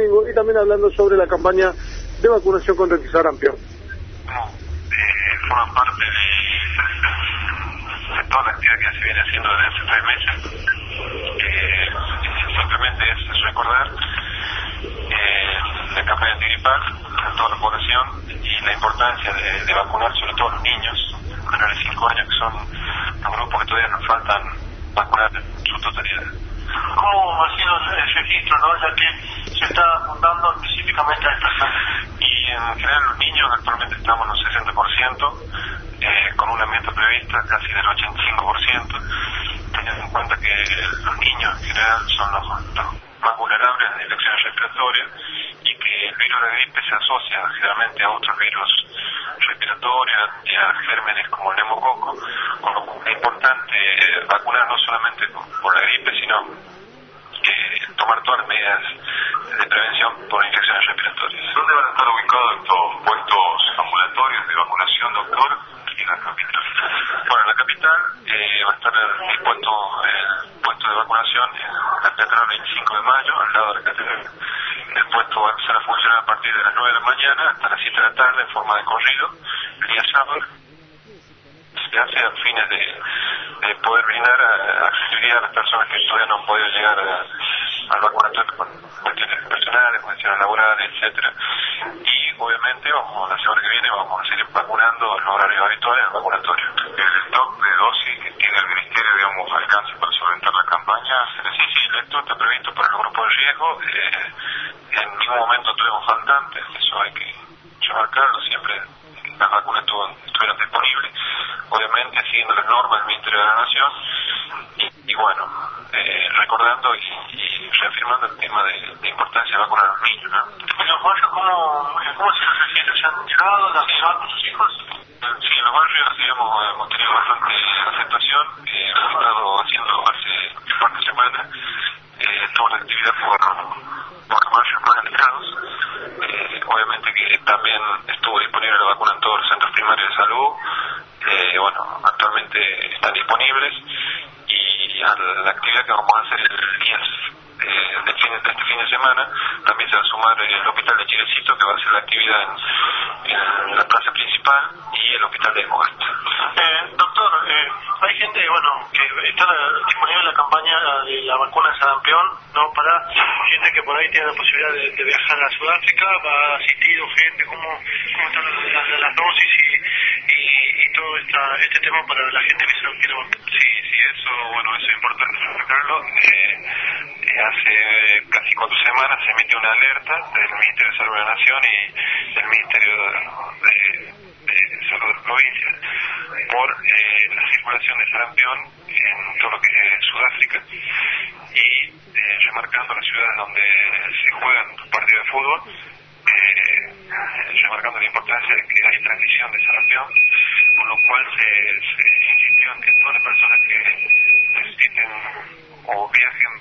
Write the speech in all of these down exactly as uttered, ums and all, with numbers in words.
domingo, y también hablando sobre la campaña de vacunación contra el sarampión. No, eh, forma parte de, de toda la actividad que se viene haciendo desde hace tres meses. Eh, simplemente es recordar eh, la campaña antigripal a toda la población y la importancia de, de vacunar sobre todo a los niños menores de cinco años, que son los grupos que todavía nos faltan vacunar en su totalidad. ¿Cómo ha sido el registro, no? Ya que se está apuntando específicamente a esta zona? Y en general los niños actualmente estamos en un sesenta por ciento, eh, con una meta prevista casi del ochenta y cinco por ciento, teniendo en cuenta que los niños en general son los, los más vulnerables a infecciones respiratorias y que el virus de gripe se asocia generalmente a otros virus respiratorios y a gérmenes como el neumococo, con lo cual es importante vacunar no solamente por la gripe, sino eh, tomar todas las medidas de prevención por infecciones respiratorias. ¿Dónde van a estar ubicados estos puestos ambulatorios de vacunación, doctor, en la capital? Bueno, en la capital eh, va a estar dispuesto el puesto de vacunación en la Catedral veinticinco de mayo, al lado de la catedral. El puesto va a empezar a funcionar a partir de las nueve de la mañana hasta las siete de la tarde en forma de corrido, el día sábado. Se hace a fines de, de poder brindar accesibilidad a las personas que todavía no han podido llegar a, al vacunatorio por cuestiones personales, cuestiones laborales, etcétera. Y obviamente vamos, la semana que viene vamos a seguir vacunando en los horarios habituales del vacunatorio. ¿El stock de dosis que tiene el ministerio, digamos, alcance para solventar la campaña? Sí, sí, esto está previsto para los grupos de riesgo. Eh, en ningún momento tuvimos faltantes, eso hay que remarcarlo, siempre las vacunas estuvieron disponibles, obviamente siguiendo las normas del Ministerio de la Nación, y, y bueno, eh, recordando y, y reafirmando el tema de la importancia de vacunar a los niños, ¿no? ¿En los barrios cómo, cómo se refiere? ¿Se han llegado las edades de sus hijos? Sí, en los barrios, digamos, hemos tenido bastante aceptación, eh, hemos estado haciendo hace un par de semanas eh, toda la actividad por, por los barrios más alejados. Eh, obviamente que también estuvo disponible la vacuna en todos los centros primarios de salud. Eh, bueno, actualmente están disponibles, y a la actividad que vamos a hacer el diez eh, de, fin, de este fin de semana también se va a sumar el hospital de Chilecito, que va a hacer la actividad en, en la plaza principal, y el hospital de Mogasto. Eh, doctor, eh, hay gente, bueno, que está disponible la campaña de la vacuna de sarampión, ¿no? Para gente que por ahí tiene la posibilidad de, de viajar a Sudáfrica, va asistido gente, ¿cómo, cómo están las, las, las dosis y, y, y todo esta, este tema para la gente que se lo quiere vacunar? Sí, sí, eso, bueno, eso es importante remarcarlo. Eh, eh, hace casi cuatro semanas se emite una alerta del Ministerio de Salud de la Nación y del Ministerio de, de, de Salud de las provincias por eh, la circulación de sarampión en todo lo que es Sudáfrica, y eh, remarcando las ciudades donde se juegan los partidos de fútbol, eh, remarcando la importancia de que hay transmisión de sarampión, por lo cual se, se insistió en que todas las personas que necesiten o viajen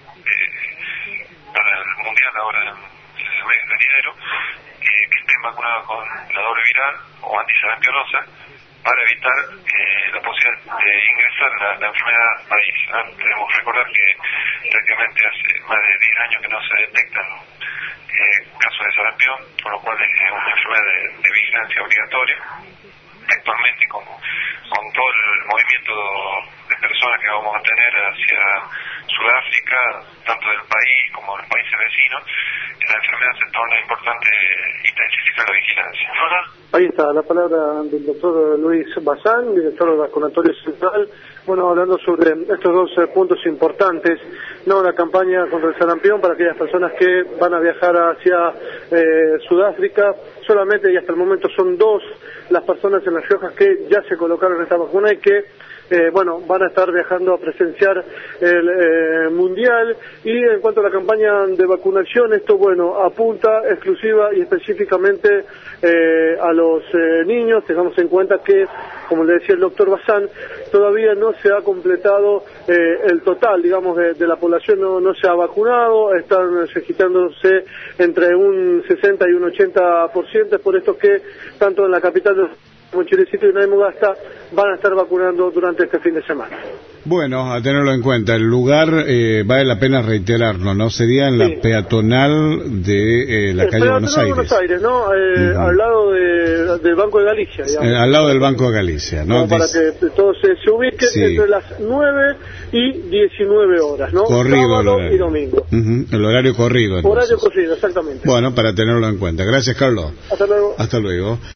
eh, para el mundial ahora en el mes de enero, eh, que estén vacunados con la doble viral o antisarampionosa, para evitar eh, la posibilidad de ingresar la, la enfermedad al país. ¿eh? Debemos recordar que prácticamente hace más de diez años que no se detectan eh, casos de sarampión, por lo cual es una enfermedad de, de vigilancia obligatoria. Actualmente, con, con todo el movimiento de personas que vamos a tener hacia Sudáfrica, tanto del país como de los países vecinos, la enfermedad se torna importante intensificar la vigilancia. Ahora, ahí está la palabra del doctor Luis Bazán, director del vacunatorio central, bueno, hablando sobre estos dos eh, puntos importantes, no la campaña contra el sarampión para aquellas personas que van a viajar hacia eh, Sudáfrica. Solamente y hasta el momento son dos las personas en Las Riojas que ya se colocaron esta vacuna y que Eh, bueno, van a estar viajando a presenciar el eh, Mundial. Y en cuanto a la campaña de vacunación, esto, bueno, apunta exclusiva y específicamente eh, a los eh, niños. Tengamos en cuenta que, como le decía el doctor Bazán, todavía no se ha completado eh, el total, digamos, de, de la población, no, no se ha vacunado, están registrándose entre un sesenta y un ochenta por ciento, es por esto que tanto en la capital de como Chilecito y Naimogasta van a estar vacunando durante este fin de semana. Bueno, a tenerlo en cuenta. El lugar, eh, vale la pena reiterarlo, ¿no? Sería en Sí. la peatonal de eh, la Eh, calle Buenos Aires. Buenos Aires, ¿no? Eh, Uh-huh. Al lado de, del Banco de Galicia, digamos. Eh, al lado del Banco de Galicia, ¿no? Como para Dice, que todos se, se ubiquen Sí. entre las nueve y diecinueve horas, ¿no? corrido el Sábado horario. y domingo. Uh-huh. El horario corrido, entonces. Horario corrido, exactamente. Bueno, para tenerlo en cuenta. Gracias, Carlos. Hasta luego. Hasta luego.